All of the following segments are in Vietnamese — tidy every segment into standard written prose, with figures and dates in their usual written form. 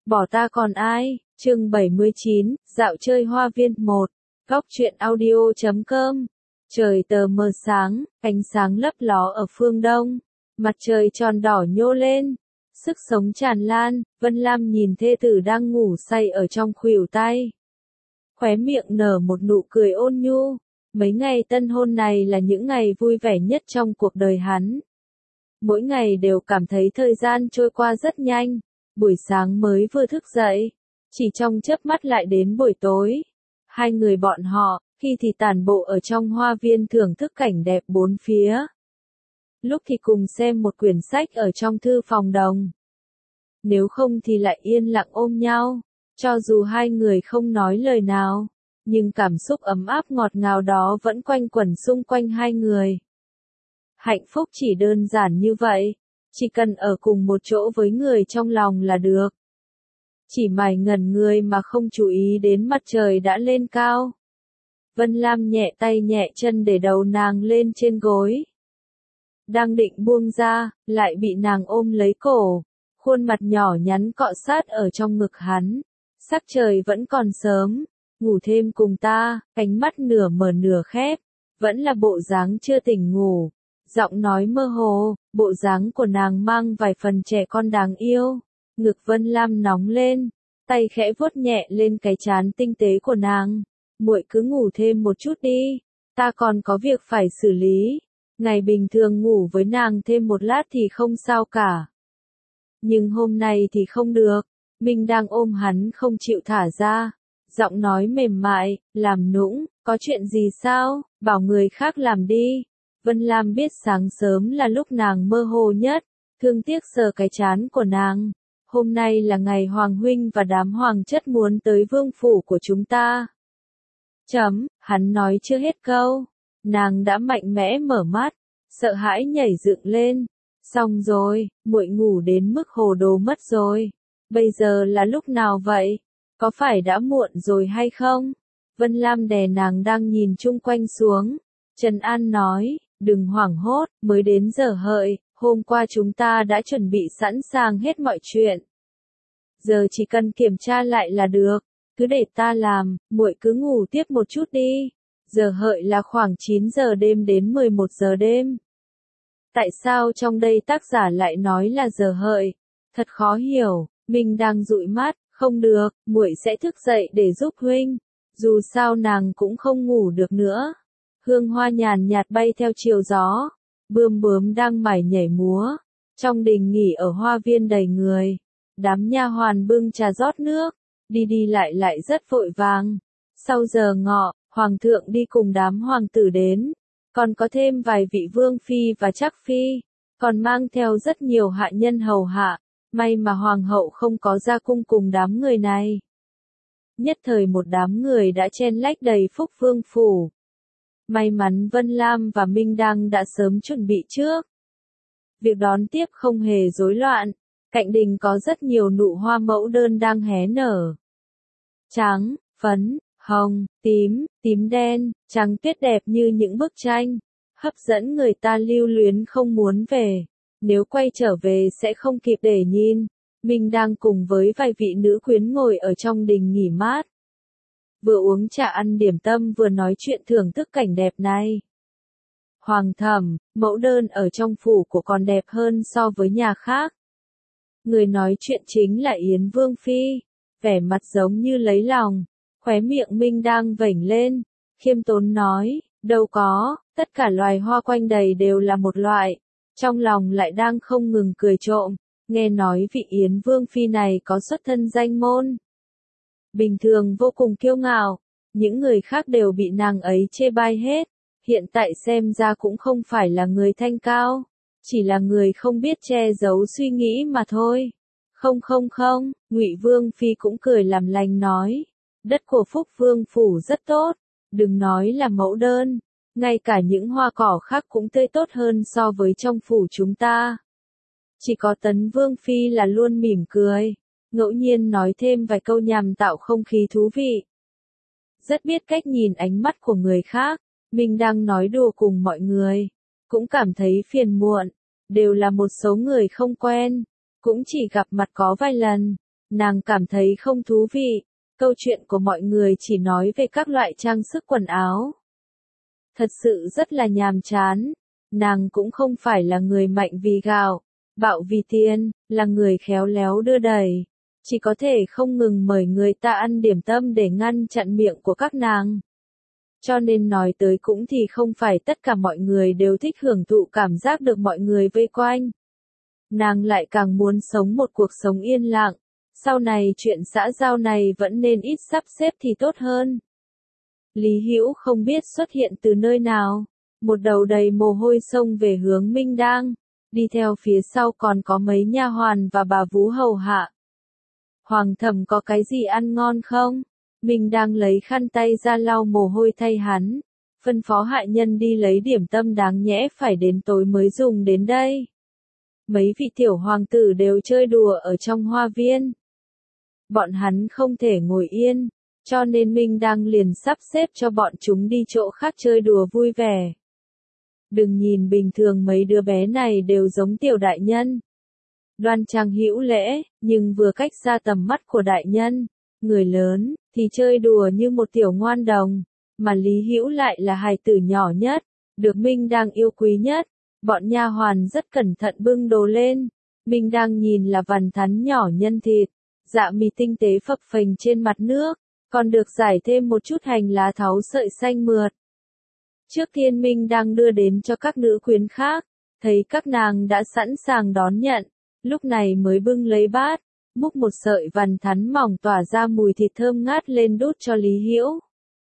Bỏ ta còn ai, chương 79, dạo chơi hoa viên 1, góc truyện audio.com. Trời tờ mờ sáng, ánh sáng lấp ló ở phương đông, mặt trời tròn đỏ nhô lên, sức sống tràn lan. Vân Lam nhìn thê tử đang ngủ say ở trong khuỷu tay, khóe miệng nở một nụ cười ôn nhu. Mấy ngày tân hôn này là những ngày vui vẻ nhất trong cuộc đời hắn. Mỗi ngày đều cảm thấy thời gian trôi qua rất nhanh. Buổi sáng mới vừa thức dậy, chỉ trong chớp mắt lại đến buổi tối. Hai người bọn họ, khi thì tản bộ ở trong hoa viên thưởng thức cảnh đẹp bốn phía, lúc thì cùng xem một quyển sách ở trong thư phòng đồng. Nếu không thì lại yên lặng ôm nhau, cho dù hai người không nói lời nào, nhưng cảm xúc ấm áp ngọt ngào đó vẫn quanh quẩn xung quanh hai người. Hạnh phúc chỉ đơn giản như vậy, chỉ cần ở cùng một chỗ với người trong lòng là được. Chỉ mải ngẩn người mà không chú ý đến mặt trời đã lên cao. Vân Lam nhẹ tay nhẹ chân để đầu nàng lên trên gối. Đang định buông ra, lại bị nàng ôm lấy cổ, khuôn mặt nhỏ nhắn cọ sát ở trong ngực hắn. Sắc trời vẫn còn sớm, ngủ thêm cùng ta, ánh mắt nửa mở nửa khép, vẫn là bộ dáng chưa tỉnh ngủ. Giọng nói mơ hồ, bộ dáng của nàng mang vài phần trẻ con đáng yêu. Ngực Vân Lam nóng lên, tay khẽ vuốt nhẹ lên cái trán tinh tế của nàng. Muội cứ ngủ thêm một chút đi, ta còn có việc phải xử lý. Ngày bình thường ngủ với nàng thêm một lát thì không sao cả. Nhưng hôm nay thì không được, mình đang ôm hắn không chịu thả ra. Giọng nói mềm mại, làm nũng, có chuyện gì sao, bảo người khác làm đi. Vân Lam biết sáng sớm là lúc nàng mơ hồ nhất, thương tiếc sờ cái trán của nàng. Hôm nay là ngày Hoàng huynh và đám hoàng chất muốn tới vương phủ của chúng ta. Hắn nói chưa hết câu, nàng đã mạnh mẽ mở mắt, sợ hãi nhảy dựng lên. Xong rồi, muội ngủ đến mức hồ đồ mất rồi. Bây giờ là lúc nào vậy? Có phải đã muộn rồi hay không? Vân Lam đè nàng đang nhìn chung quanh xuống. Trần An nói, đừng hoảng hốt, mới đến giờ hợi, hôm qua chúng ta đã chuẩn bị sẵn sàng hết mọi chuyện. Giờ chỉ cần kiểm tra lại là được, cứ để ta làm, muội cứ ngủ tiếp một chút đi. Giờ hợi là khoảng 9 giờ đêm đến 11 giờ đêm. Tại sao trong đây tác giả lại nói là giờ hợi? Thật khó hiểu. Mình đang dụi mắt, không được, muội sẽ thức dậy để giúp huynh. Dù sao nàng cũng không ngủ được nữa. Hương hoa nhàn nhạt bay theo chiều gió, bướm bướm đang mải nhảy múa. Trong đình nghỉ ở hoa viên đầy người, đám nha hoàn bưng trà rót nước, đi đi lại rất vội vàng. Sau giờ ngọ, hoàng thượng đi cùng đám hoàng tử đến, còn có thêm vài vị vương phi và trắc phi, còn mang theo rất nhiều hạ nhân hầu hạ. May mà hoàng hậu không có ra cung cùng đám người này. Nhất thời một đám người đã chen lách đầy phúc vương phủ. May mắn Vân Lam và Minh Đăng đã sớm chuẩn bị trước. Việc đón tiếp không hề rối loạn, cạnh đình có rất nhiều nụ hoa mẫu đơn đang hé nở. Trắng, phấn, hồng, tím đen, trắng tuyết đẹp như những bức tranh, hấp dẫn người ta lưu luyến không muốn về. Nếu quay trở về sẽ không kịp để nhìn. Mình đang cùng với vài vị nữ quyến ngồi ở trong đình nghỉ mát. Vừa uống trà ăn điểm tâm vừa nói chuyện thưởng thức cảnh đẹp này. Hoàng thẩm, mẫu đơn ở trong phủ của còn đẹp hơn so với nhà khác. Người nói chuyện chính là Yến Vương Phi. Vẻ mặt giống như lấy lòng. Khóe miệng Minh đang vểnh lên. Khiêm tốn nói, đâu có, tất cả loài hoa quanh đầy đều là một loại. Trong lòng lại đang không ngừng cười trộm, nghe nói vị Yến Vương Phi này có xuất thân danh môn. Bình thường vô cùng kiêu ngạo, những người khác đều bị nàng ấy chê bai hết, hiện tại xem ra cũng không phải là người thanh cao, chỉ là người không biết che giấu suy nghĩ mà thôi. Không, Ngụy Vương Phi cũng cười làm lành nói, đất của Phúc Vương Phủ rất tốt, đừng nói là mẫu đơn. Ngay cả những hoa cỏ khác cũng tươi tốt hơn so với trong phủ chúng ta. Chỉ có Tấn Vương Phi là luôn mỉm cười, ngẫu nhiên nói thêm vài câu nhằm tạo không khí thú vị. Rất biết cách nhìn ánh mắt của người khác, mình đang nói đùa cùng mọi người, cũng cảm thấy phiền muộn, đều là một số người không quen, cũng chỉ gặp mặt có vài lần, nàng cảm thấy không thú vị, câu chuyện của mọi người chỉ nói về các loại trang sức quần áo. Thật sự rất là nhàm chán, nàng cũng không phải là người mạnh vì gạo, bạo vì tiền, là người khéo léo đưa đẩy, chỉ có thể không ngừng mời người ta ăn điểm tâm để ngăn chặn miệng của các nàng. Cho nên nói tới cũng thì không phải tất cả mọi người đều thích hưởng thụ cảm giác được mọi người vây quanh. Nàng lại càng muốn sống một cuộc sống yên lặng, sau này chuyện xã giao này vẫn nên ít sắp xếp thì tốt hơn. Lý Hữu không biết xuất hiện từ nơi nào, một đầu đầy mồ hôi xông về hướng Minh Đang, đi theo phía sau còn có mấy nha hoàn và bà vú hầu hạ. Hoàng thẩm có cái gì ăn ngon không? Minh Đang lấy khăn tay ra lau mồ hôi thay hắn, phân phó hạ nhân đi lấy điểm tâm đáng nhẽ phải đến tối mới dùng đến đây. Mấy vị tiểu hoàng tử đều chơi đùa ở trong hoa viên. Bọn hắn không thể ngồi yên, cho nên Minh Đang liền sắp xếp cho bọn chúng đi chỗ khác chơi đùa vui vẻ. Đừng nhìn bình thường mấy đứa bé này đều giống tiểu đại nhân. Đoan trang hữu lễ, nhưng vừa cách xa tầm mắt của đại nhân, người lớn, thì chơi đùa như một tiểu ngoan đồng, mà Lý Hữu lại là hài tử nhỏ nhất, được Minh Đang yêu quý nhất. Bọn nha hoàn rất cẩn thận bưng đồ lên, Minh Đang nhìn là vằn thắn nhỏ nhân thịt, dạ mì tinh tế phập phềnh trên mặt nước, còn được rải thêm một chút hành lá tháo sợi xanh mượt. Trước tiên Minh Đang đưa đến cho các nữ quyến khác, thấy các nàng đã sẵn sàng đón nhận, lúc này mới bưng lấy bát, múc một sợi vằn thắn mỏng tỏa ra mùi thịt thơm ngát lên đút cho Lý Hữu.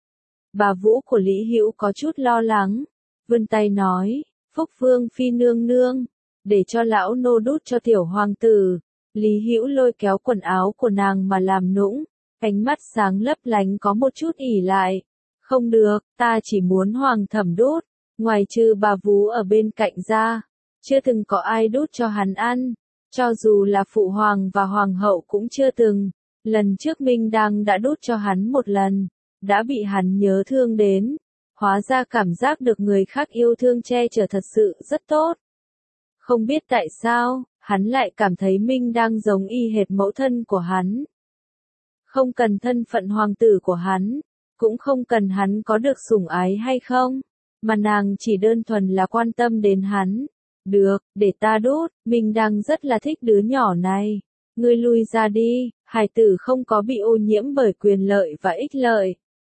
Bà Vũ của Lý Hữu có chút lo lắng, vươn tay nói, Phúc Vương phi nương nương, để cho lão nô đút cho tiểu hoàng tử. Lý Hữu lôi kéo quần áo của nàng mà làm nũng, ánh mắt sáng lấp lánh có một chút ỉ lại. Không được, ta chỉ muốn hoàng thẩm đút, ngoài trừ bà vú ở bên cạnh ra, chưa từng có ai đút cho hắn ăn, cho dù là phụ hoàng và hoàng hậu cũng chưa từng. Lần trước Minh Đang đã đút cho hắn một lần, đã bị hắn nhớ thương đến. Hóa ra cảm giác được người khác yêu thương che chở thật sự rất tốt. Không biết tại sao, hắn lại cảm thấy Minh Đang giống y hệt mẫu thân của hắn. Không cần thân phận hoàng tử của hắn, cũng không cần hắn có được sủng ái hay không, mà nàng chỉ đơn thuần là quan tâm đến hắn. Được, để ta đút, Minh Đang rất là thích đứa nhỏ này. Ngươi lui ra đi, hài tử không có bị ô nhiễm bởi quyền lợi và ích lợi.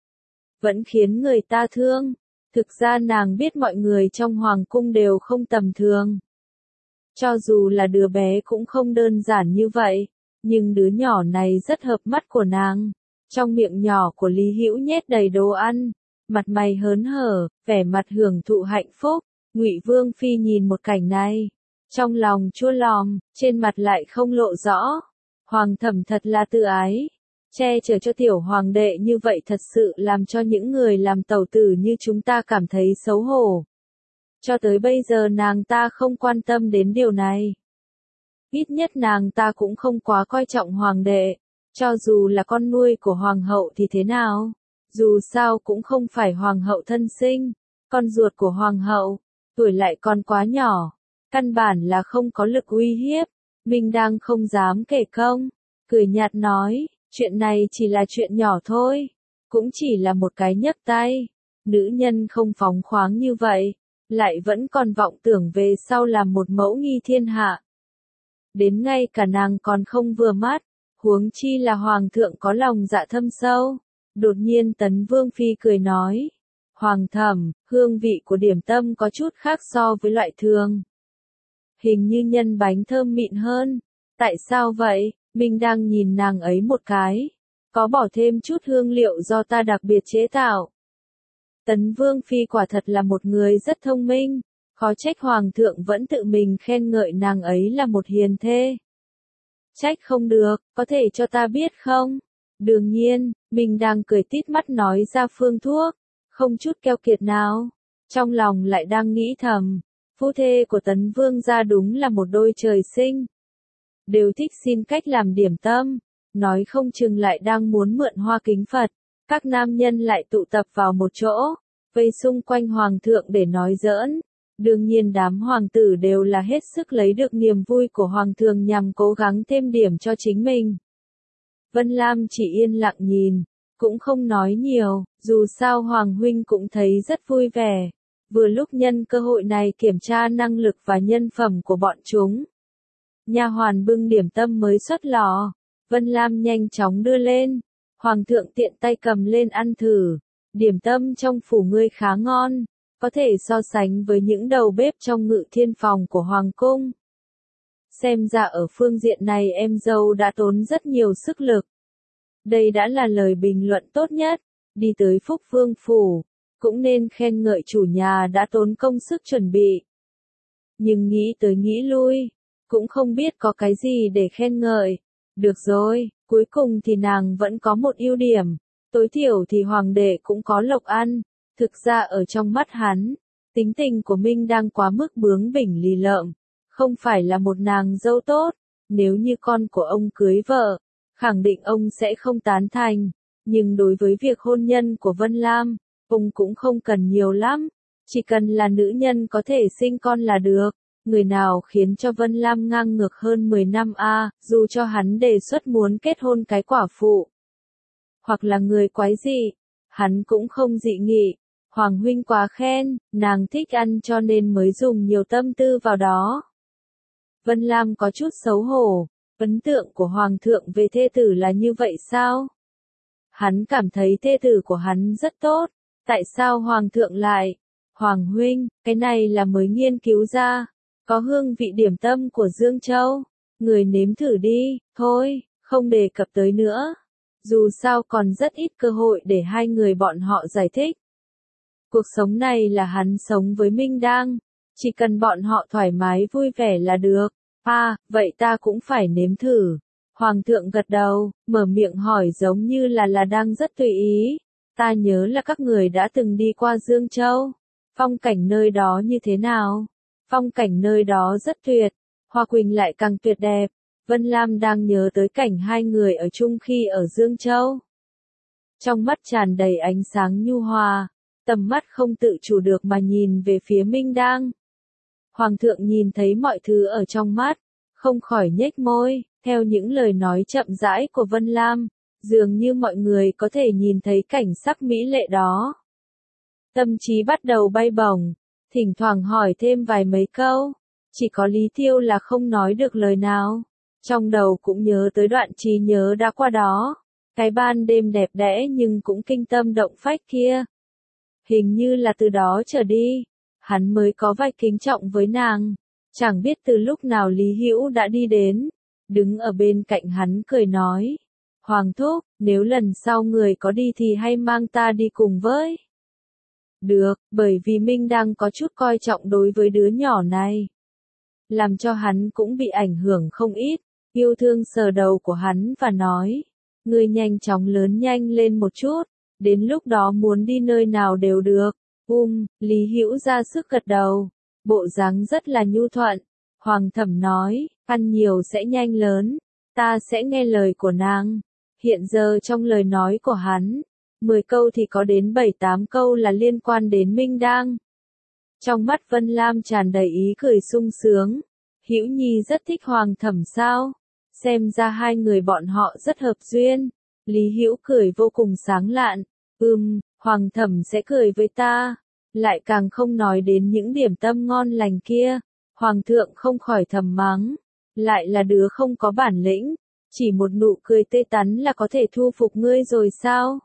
Vẫn khiến người ta thương. Thực ra nàng biết mọi người trong hoàng cung đều không tầm thường. Cho dù là đứa bé cũng không đơn giản như vậy, nhưng đứa nhỏ này rất hợp mắt của nàng. Trong miệng nhỏ của Lý Hữu nhét đầy đồ ăn, mặt mày hớn hở, vẻ mặt hưởng thụ hạnh phúc. Ngụy Vương phi nhìn một cảnh này, trong lòng chua lòm, trên mặt lại không lộ rõ. Hoàng thẩm thật là tự ái. Che chở cho tiểu hoàng đệ như vậy thật sự làm cho những người làm tẩu tử như chúng ta cảm thấy xấu hổ. Cho tới bây giờ nàng ta không quan tâm đến điều này. Ít nhất nàng ta cũng không quá coi trọng hoàng đệ, cho dù là con nuôi của hoàng hậu thì thế nào. Dù sao cũng không phải hoàng hậu thân sinh, con ruột của hoàng hậu, tuổi lại còn quá nhỏ, căn bản là không có lực uy hiếp. Minh Đang không dám kể công, cười nhạt nói. Chuyện này chỉ là chuyện nhỏ thôi, cũng chỉ là một cái nhấc tay. Nữ nhân không phóng khoáng như vậy, lại vẫn còn vọng tưởng về sau làm một mẫu nghi thiên hạ. Đến ngay cả nàng còn không vừa mắt, huống chi là hoàng thượng có lòng dạ thâm sâu. Đột nhiên Tấn Vương phi cười nói, hoàng thẩm, hương vị của điểm tâm có chút khác so với loại thường. Hình như nhân bánh thơm mịn hơn. Tại sao vậy? Minh Đang nhìn nàng ấy một cái. Có bỏ thêm chút hương liệu do ta đặc biệt chế tạo. Tấn Vương phi quả thật là một người rất thông minh. Khó trách hoàng thượng vẫn tự mình khen ngợi nàng ấy là một hiền thê. Trách không được, có thể cho ta biết không? Đương nhiên, Minh Đang cười tít mắt nói ra phương thuốc. Không chút keo kiệt nào. Trong lòng lại đang nghĩ thầm. Phu thê của Tấn Vương gia đúng là một đôi trời sinh. Đều thích xin cách làm điểm tâm, nói không chừng lại đang muốn mượn hoa kính Phật. Các nam nhân lại tụ tập vào một chỗ, vây xung quanh hoàng thượng để nói giỡn. Đương nhiên đám hoàng tử đều là hết sức lấy được niềm vui của hoàng thượng nhằm cố gắng thêm điểm cho chính mình. Vân Lam chỉ yên lặng nhìn, cũng không nói nhiều, dù sao Hoàng huynh cũng thấy rất vui vẻ. Vừa lúc nhân cơ hội này kiểm tra năng lực và nhân phẩm của bọn chúng. Nha hoàn bưng điểm tâm mới xuất lò, Vân Lam nhanh chóng đưa lên. Hoàng thượng tiện tay cầm lên ăn thử. Điểm tâm trong phủ ngươi khá ngon, có thể so sánh với những đầu bếp trong Ngự Thiên phòng của Hoàng cung. Xem ra ở phương diện này em dâu đã tốn rất nhiều sức lực. Đây đã là lời bình luận tốt nhất. Đi tới Phúc Vương phủ, cũng nên khen ngợi chủ nhà đã tốn công sức chuẩn bị. Nhưng nghĩ tới nghĩ lui, cũng không biết có cái gì để khen ngợi. Được rồi, cuối cùng thì nàng vẫn có một ưu điểm, tối thiểu thì hoàng đệ cũng có lộc ăn. Thực ra ở trong mắt hắn, tính tình của Minh đang quá mức bướng bỉnh lì lợm, không phải là một nàng dâu tốt. Nếu như con của ông cưới vợ, khẳng định ông sẽ không tán thành. Nhưng đối với việc hôn nhân của Vân Lam, ông cũng không cần nhiều lắm. Chỉ cần là nữ nhân có thể sinh con là được. Người nào khiến cho Vân Lam ngang ngược hơn 10 năm dù cho hắn đề xuất muốn kết hôn cái quả phụ. Hoặc là người quái dị, hắn cũng không dị nghị. Hoàng huynh quá khen, nàng thích ăn cho nên mới dùng nhiều tâm tư vào đó. Vân Lam có chút xấu hổ, ấn tượng của Hoàng thượng về thê tử là như vậy sao? Hắn cảm thấy thê tử của hắn rất tốt, tại sao Hoàng thượng lại? Hoàng huynh, cái này là mới nghiên cứu ra, có hương vị điểm tâm của Dương Châu, người nếm thử đi, thôi, không đề cập tới nữa. Dù sao còn rất ít cơ hội để hai người bọn họ giải thích. Cuộc sống này là hắn sống với Minh Đang, chỉ cần bọn họ thoải mái vui vẻ là được. Vậy ta cũng phải nếm thử. Hoàng thượng gật đầu, mở miệng hỏi giống như là đang rất tùy ý. Ta nhớ là các người đã từng đi qua Dương Châu. Phong cảnh nơi đó như thế nào? Phong cảnh nơi đó rất tuyệt. Hoa Quỳnh lại càng tuyệt đẹp. Vân Lam đang nhớ tới cảnh hai người ở chung khi ở Dương Châu. Trong mắt tràn đầy ánh sáng nhu hòa, tầm mắt không tự chủ được mà nhìn về phía Minh Đang. Hoàng thượng nhìn thấy mọi thứ ở trong mắt, không khỏi nhếch môi, theo những lời nói chậm rãi của Vân Lam, dường như mọi người có thể nhìn thấy cảnh sắc mỹ lệ đó. Tâm trí bắt đầu bay bổng, thỉnh thoảng hỏi thêm vài mấy câu, chỉ có Lý Thiêu là không nói được lời nào. Trong đầu cũng nhớ tới đoạn trí nhớ đã qua đó, cái ban đêm đẹp đẽ nhưng cũng kinh tâm động phách kia. Hình như là từ đó trở đi, hắn mới có vài kính trọng với nàng. Chẳng biết từ lúc nào Lý Hữu đã đi đến, đứng ở bên cạnh hắn cười nói. Hoàng thúc, nếu lần sau người có đi thì hay mang ta đi cùng với. Được, bởi vì Minh đang có chút coi trọng đối với đứa nhỏ này. Làm cho hắn cũng bị ảnh hưởng không ít, yêu thương sờ đầu của hắn và nói. Ngươi nhanh chóng lớn nhanh lên một chút, đến lúc đó muốn đi nơi nào đều được. Lý Hữu ra sức gật đầu, bộ dáng rất là nhu thuận. Hoàng thẩm nói, ăn nhiều sẽ nhanh lớn, ta sẽ nghe lời của nàng. Hiện giờ trong lời nói của hắn, 10 câu thì có đến 7-8 câu là liên quan đến Minh Đang. Trong mắt Vân Lam tràn đầy ý cười sung sướng. Hữu Nhi rất thích Hoàng thẩm sao? Xem ra hai người bọn họ rất hợp duyên. Lý Hữu cười vô cùng sáng lạn. Hoàng thẩm sẽ cười với ta. Lại càng không nói đến những điểm tâm ngon lành kia. Hoàng thượng không khỏi thầm mắng. Lại là đứa không có bản lĩnh. Chỉ một nụ cười tê tắn là có thể thu phục ngươi rồi sao?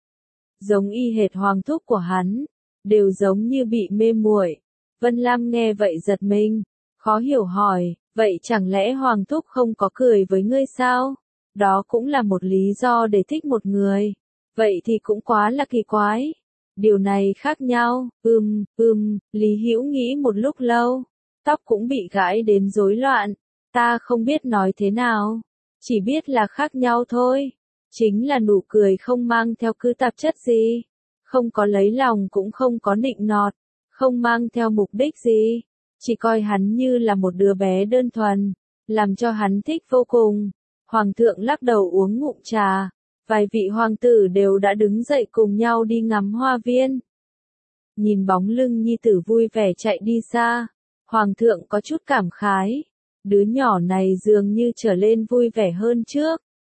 Giống y hệt hoàng thúc của hắn. Đều giống như bị mê muội. Vân Lam nghe vậy giật mình. Khó hiểu hỏi, vậy chẳng lẽ hoàng thúc không có cười với ngươi sao? Đó cũng là một lý do để thích một người. Vậy thì cũng quá là kỳ quái. Điều này khác nhau. Lý Hữu nghĩ một lúc lâu. Tóc cũng bị gãi đến rối loạn. Ta không biết nói thế nào. Chỉ biết là khác nhau thôi. Chính là nụ cười không mang theo cứ tạp chất gì. Không có lấy lòng cũng không có nịnh nọt. Không mang theo mục đích gì. Chỉ coi hắn như là một đứa bé đơn thuần. Làm cho hắn thích vô cùng. Hoàng thượng lắc đầu uống ngụm trà. Vài vị hoàng tử đều đã đứng dậy cùng nhau đi ngắm hoa viên. Nhìn bóng lưng nhi tử vui vẻ chạy đi xa. Hoàng thượng có chút cảm khái. Đứa nhỏ này dường như trở lên vui vẻ hơn trước.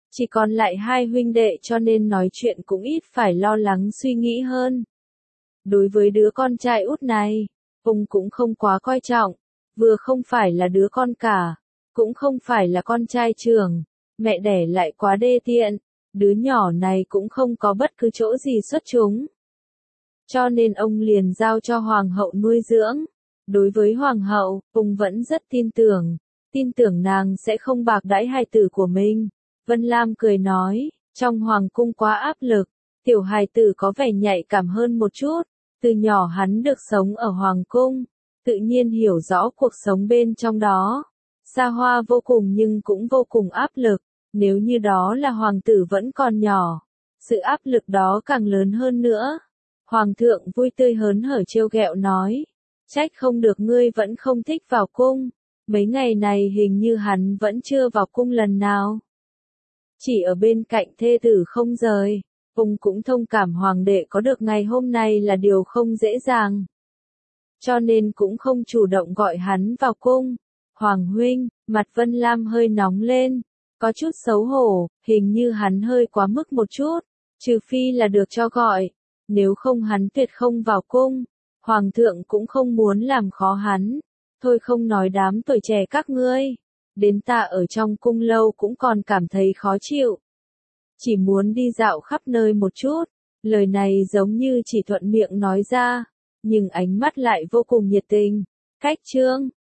Chỉ còn lại hai huynh đệ cho nên nói chuyện cũng ít phải lo lắng suy nghĩ hơn. Đối với đứa con trai út này, ông cũng không quá coi trọng, vừa không phải là đứa con cả, cũng không phải là con trai trưởng, mẹ đẻ lại quá đê tiện, đứa nhỏ này cũng không có bất cứ chỗ gì xuất chúng. Cho nên ông liền giao cho hoàng hậu nuôi dưỡng. Đối với hoàng hậu, ông vẫn rất tin tưởng nàng sẽ không bạc đãi hài tử của mình. Vân Lam cười nói, trong hoàng cung quá áp lực, tiểu hài tử có vẻ nhạy cảm hơn một chút, từ nhỏ hắn được sống ở hoàng cung, tự nhiên hiểu rõ cuộc sống bên trong đó. Xa hoa vô cùng nhưng cũng vô cùng áp lực, nếu như đó là hoàng tử vẫn còn nhỏ, sự áp lực đó càng lớn hơn nữa. Hoàng thượng vui tươi hớn hở trêu ghẹo nói, trách không được ngươi vẫn không thích vào cung, mấy ngày này hình như hắn vẫn chưa vào cung lần nào. Chỉ ở bên cạnh thê tử không rời, ông cũng thông cảm hoàng đệ có được ngày hôm nay là điều không dễ dàng. Cho nên cũng không chủ động gọi hắn vào cung. Hoàng huynh, mặt Vân Lam hơi nóng lên, có chút xấu hổ, hình như hắn hơi quá mức một chút, trừ phi là được cho gọi, nếu không hắn tuyệt không vào cung. Hoàng thượng cũng không muốn làm khó hắn, thôi không nói đám tuổi trẻ các ngươi, đến ta ở trong cung lâu cũng còn cảm thấy khó chịu. Chỉ muốn đi dạo khắp nơi một chút, lời này giống như chỉ thuận miệng nói ra, nhưng ánh mắt lại vô cùng nhiệt tình. Khách trương,